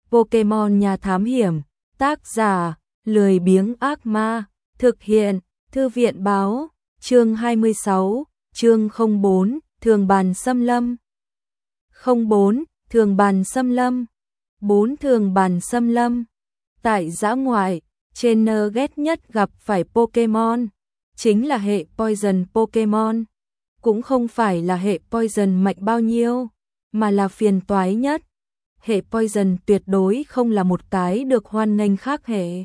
Pokemon nhà thám hiểm, tác giả, lười biếng ác ma, thực hiện, thư viện báo, chương 26, chương 04, thường bàn xâm lâm. 04, thường bàn xâm lâm. 4 thường bàn xâm lâm. Tại dã ngoại, trainer ghét nhất gặp phải Pokemon, chính là hệ Poison Pokemon. Cũng không phải là hệ Poison mạnh bao nhiêu, mà là phiền toái nhất. Hệ Poison tuyệt đối không là một cái được hoan nghênh khác hệ.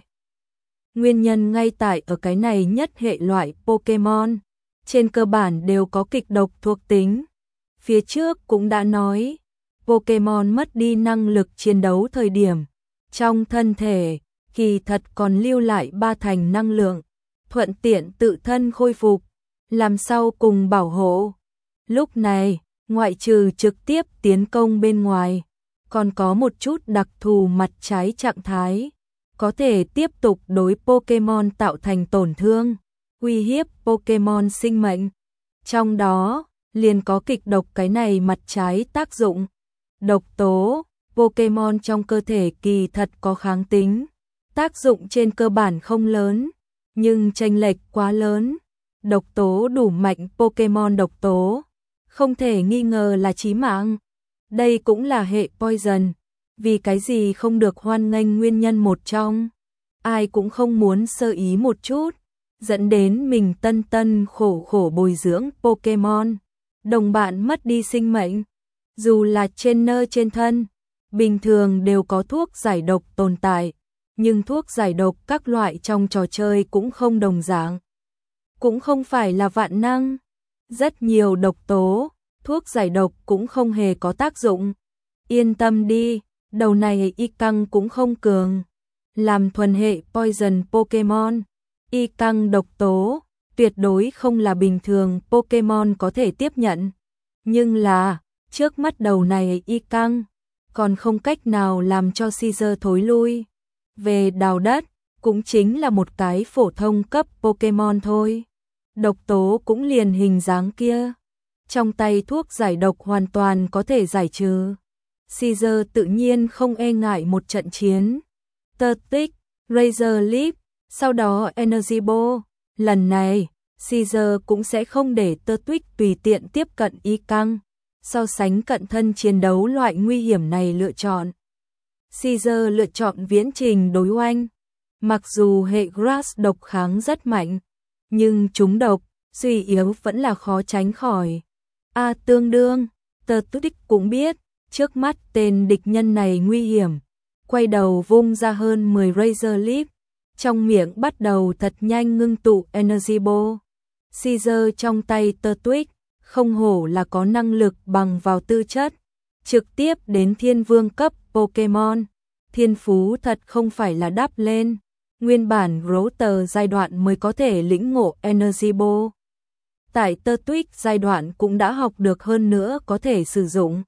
Nguyên nhân ngay tại ở cái này nhất hệ loại Pokemon, trên cơ bản đều có kịch độc thuộc tính. Phía trước cũng đã nói, Pokemon mất đi năng lực chiến đấu thời điểm, trong thân thể, kỳ thật còn lưu lại 3 thành năng lượng, thuận tiện tự thân khôi phục, làm sau cùng bảo hộ. Lúc này, ngoại trừ trực tiếp tiến công bên ngoài, còn có một chút đặc thù mặt trái trạng thái, có thể tiếp tục đối Pokemon tạo thành tổn thương, uy hiếp Pokemon sinh mệnh. Trong đó, liền có kịch độc cái này mặt trái tác dụng. Độc tố, Pokemon trong cơ thể kỳ thật có kháng tính, tác dụng trên cơ bản không lớn, nhưng chênh lệch quá lớn. Độc tố đủ mạnh Pokemon độc tố, không thể nghi ngờ là chí mạng. Đây cũng là hệ Poison, vì cái gì không được hoan nghênh nguyên nhân một trong. Ai cũng không muốn sơ ý một chút, dẫn đến mình tân khổ khổ bồi dưỡng Pokemon, đồng bạn mất đi sinh mệnh. Dù là trainer trên thân, bình thường đều có thuốc giải độc tồn tại, nhưng thuốc giải độc các loại trong trò chơi cũng không đồng dạng. Cũng không phải là vạn năng, rất nhiều độc tố, thuốc giải độc cũng không hề có tác dụng. Yên tâm đi, đầu này y căng cũng không cường. Làm thuần hệ Poison Pokemon, y căng độc tố, tuyệt đối không là bình thường Pokemon có thể tiếp nhận. Nhưng là, trước mắt đầu này y căng, còn không cách nào làm cho Caesar thối lui. Về đào đất, cũng chính là một cái phổ thông cấp Pokemon thôi. Độc tố cũng liền hình dáng kia. Trong tay thuốc giải độc hoàn toàn có thể giải trừ. Caesar tự nhiên không e ngại một trận chiến. Turtwig, Razor Leaf, sau đó Energy Ball. Lần này, Caesar cũng sẽ không để Turtwig tùy tiện tiếp cận y căng. So sánh cận thân chiến đấu loại nguy hiểm này lựa chọn. Caesar lựa chọn viễn trình đối oanh. Mặc dù hệ Grass độc kháng rất mạnh, nhưng chúng độc, suy yếu vẫn là khó tránh khỏi. Tương đương, Turtwig cũng biết, trước mắt tên địch nhân này nguy hiểm. Quay đầu vung ra hơn 10 Razor Leaf, trong miệng bắt đầu thật nhanh ngưng tụ Energy Ball. Caesar trong tay Turtwig, không hổ là có năng lực bằng vào tư chất, trực tiếp đến thiên vương cấp Pokemon. Thiên phú thật không phải là đắp lên, nguyên bản Router giai đoạn mới có thể lĩnh ngộ Energy Ball. Tại Turtwig giai đoạn cũng đã học được hơn nữa có thể sử dụng.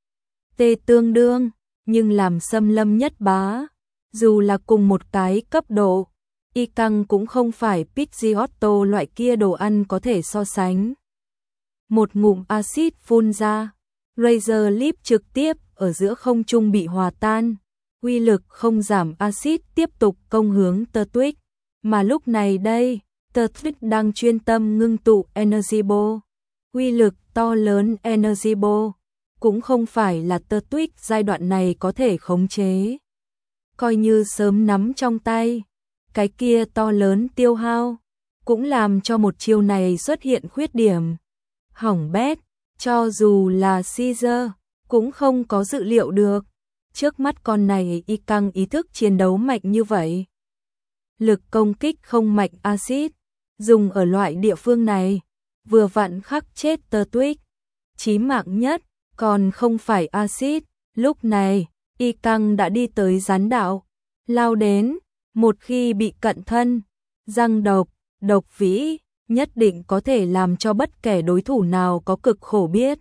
Tương đương, nhưng làm xâm lâm nhất bá, dù là cùng một cái cấp độ, y căng cũng không phải Pidgeotto loại kia đồ ăn có thể so sánh. Một ngụm axit phun ra, Razor Leaf trực tiếp ở giữa không trung bị hòa tan, uy lực không giảm, axit tiếp tục công hướng Turtwig, mà lúc này đây, Turtwig đang chuyên tâm ngưng tụ Energy Ball. Uy lực to lớn Energy Ball, cũng không phải là Turtwig giai đoạn này có thể khống chế. Coi như sớm nắm trong tay, cái kia to lớn tiêu hao, cũng làm cho một chiêu này xuất hiện khuyết điểm. Hỏng bét, cho dù là Caesar, cũng không có dự liệu được. Trước mắt con này y căng ý thức chiến đấu mạnh như vậy. Lực công kích không mạnh axit, dùng ở loại địa phương này, vừa vặn khắc chết Turtwig. Chí mạng nhất, còn không phải axit, lúc này, y căng đã đi tới gián đạo, lao đến, một khi bị cận thân, răng độc, độc vĩ, nhất định có thể làm cho bất kể đối thủ nào có cực khổ biết.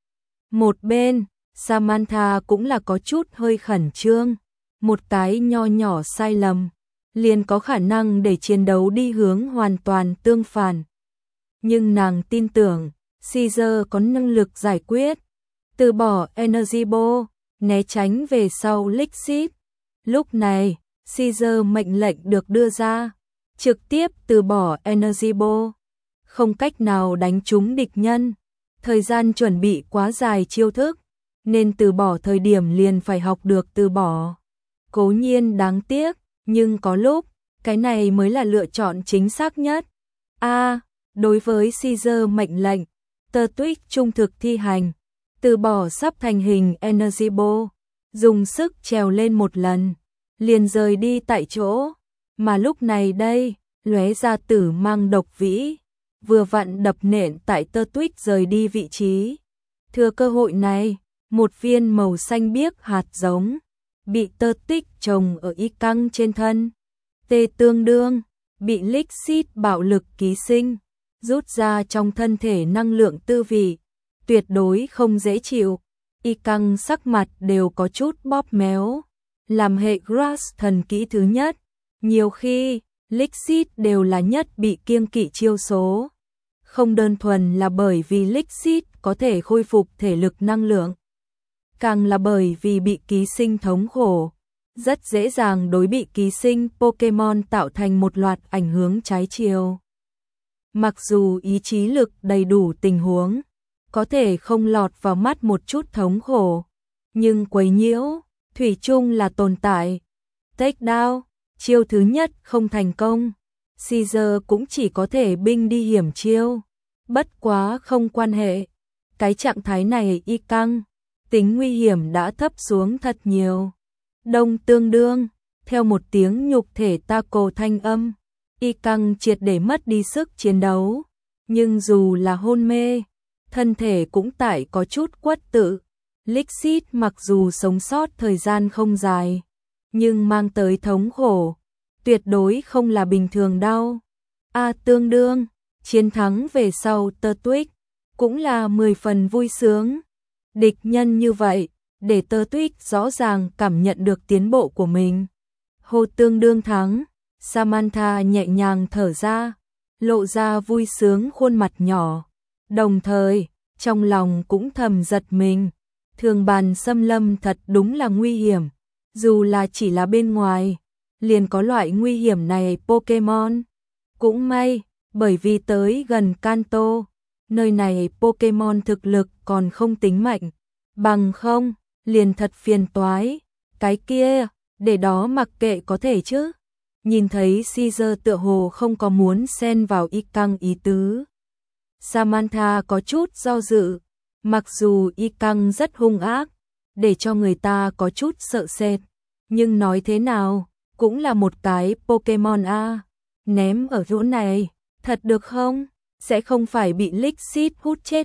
Một bên, Samantha cũng là có chút hơi khẩn trương, một cái nho nhỏ sai lầm, liền có khả năng để chiến đấu đi hướng hoàn toàn tương phản. Nhưng nàng tin tưởng, Caesar có năng lực giải quyết, từ bỏ Energy Ball, né tránh về sau Lick Seed, Lúc này, Caesar mệnh lệnh được đưa ra, trực tiếp từ bỏ Energy Ball. Không cách nào đánh trúng địch nhân. Thời gian chuẩn bị quá dài chiêu thức, nên từ bỏ thời điểm liền phải học được từ bỏ. Cố nhiên đáng tiếc, nhưng có lúc, cái này mới là lựa chọn chính xác nhất. Đối với Caesar mệnh lệnh, Tơ Tuyết trung thực thi hành, từ bỏ sắp thành hình Energy Ball, dùng sức trèo lên một lần, liền rời đi tại chỗ. Mà lúc này đây, lóe ra tử mang độc vĩ, vừa vặn đập nện tại Tơ Tuyết rời đi vị trí. Thừa cơ hội này, một viên màu xanh biếc hạt giống bị Tơ Tuyết trồng ở y căng trên thân. Tê tương đương bị Lixit bạo lực ký sinh, rút ra trong thân thể năng lượng tư vị, tuyệt đối không dễ chịu. Y căng sắc mặt đều có chút bóp méo. Làm hệ Grass thần kỹ thứ nhất, nhiều khi Lixit đều là nhất bị kiêng kỵ chiêu số. Không đơn thuần là bởi vì Lixit có thể khôi phục thể lực năng lượng, càng là bởi vì bị ký sinh thống khổ, rất dễ dàng đối bị ký sinh Pokemon tạo thành một loạt ảnh hưởng trái chiều. Mặc dù ý chí lực đầy đủ tình huống, có thể không lọt vào mắt một chút thống khổ, nhưng quấy nhiễu, thủy chung là tồn tại. Take down, chiêu thứ nhất không thành công, Caesar cũng chỉ có thể binh đi hiểm chiêu. Bất quá không quan hệ, cái trạng thái này y căng, tính nguy hiểm đã thấp xuống thật nhiều. Đông tương đương, theo một tiếng nhục thể taco thanh âm, y căng triệt để mất đi sức chiến đấu, nhưng dù là hôn mê, thân thể cũng tại có chút quất tự. Lixit mặc dù sống sót thời gian không dài, nhưng mang tới thống khổ, tuyệt đối không là bình thường đâu. Tương đương, chiến thắng về sau Tơ Tuyết, cũng là 10 phần vui sướng. Địch nhân như vậy, để Tơ Tuyết rõ ràng cảm nhận được tiến bộ của mình. Hô tương đương thắng, Samantha nhẹ nhàng thở ra, lộ ra vui sướng khuôn mặt nhỏ. Đồng thời, trong lòng cũng thầm giật mình. Thường bàn xâm lâm thật đúng là nguy hiểm, dù là chỉ là bên ngoài, liền có loại nguy hiểm này Pokemon. Cũng may, bởi vì tới gần Kanto, nơi này Pokemon thực lực còn không tính mạnh, bằng không, liền thật phiền toái. Cái kia, để đó mặc kệ có thể chứ. Nhìn thấy Caesar tựa hồ không có muốn xen vào y căng ý tứ, Samantha có chút do dự. Mặc dù y căng rất hung ác, để cho người ta có chút sợ sệt, nhưng nói thế nào, cũng là một cái Pokemon ném ở chỗ này, thật được không? Sẽ không phải bị Lixit hút chết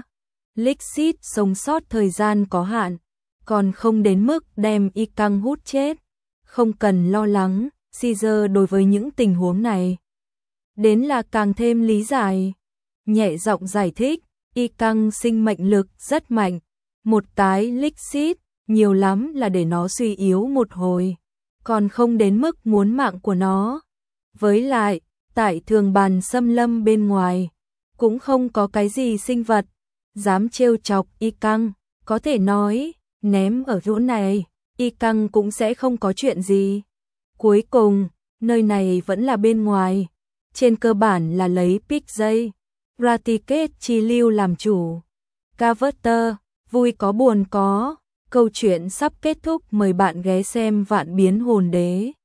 Lixit sống sót thời gian có hạn, còn không đến mức đem y căng hút chết. Không cần lo lắng, Caesar đối với những tình huống này đến là càng thêm lý giải. Nhẹ giọng giải thích, y căng sinh mệnh lực rất mạnh, một cái Lixit nhiều lắm là để nó suy yếu một hồi, còn không đến mức muốn mạng của nó. Với lại, tại thường bàn xâm lâm bên ngoài, cũng không có cái gì sinh vật dám trêu chọc y căng, có thể nói, ném ở chỗ này, y căng cũng sẽ không có chuyện gì. Cuối cùng, nơi này vẫn là bên ngoài, trên cơ bản là lấy Pixie, Raticate chi lưu làm chủ. Cavater, vui có buồn có, câu chuyện sắp kết thúc, mời bạn ghé xem Vạn Biến Hồn Đế.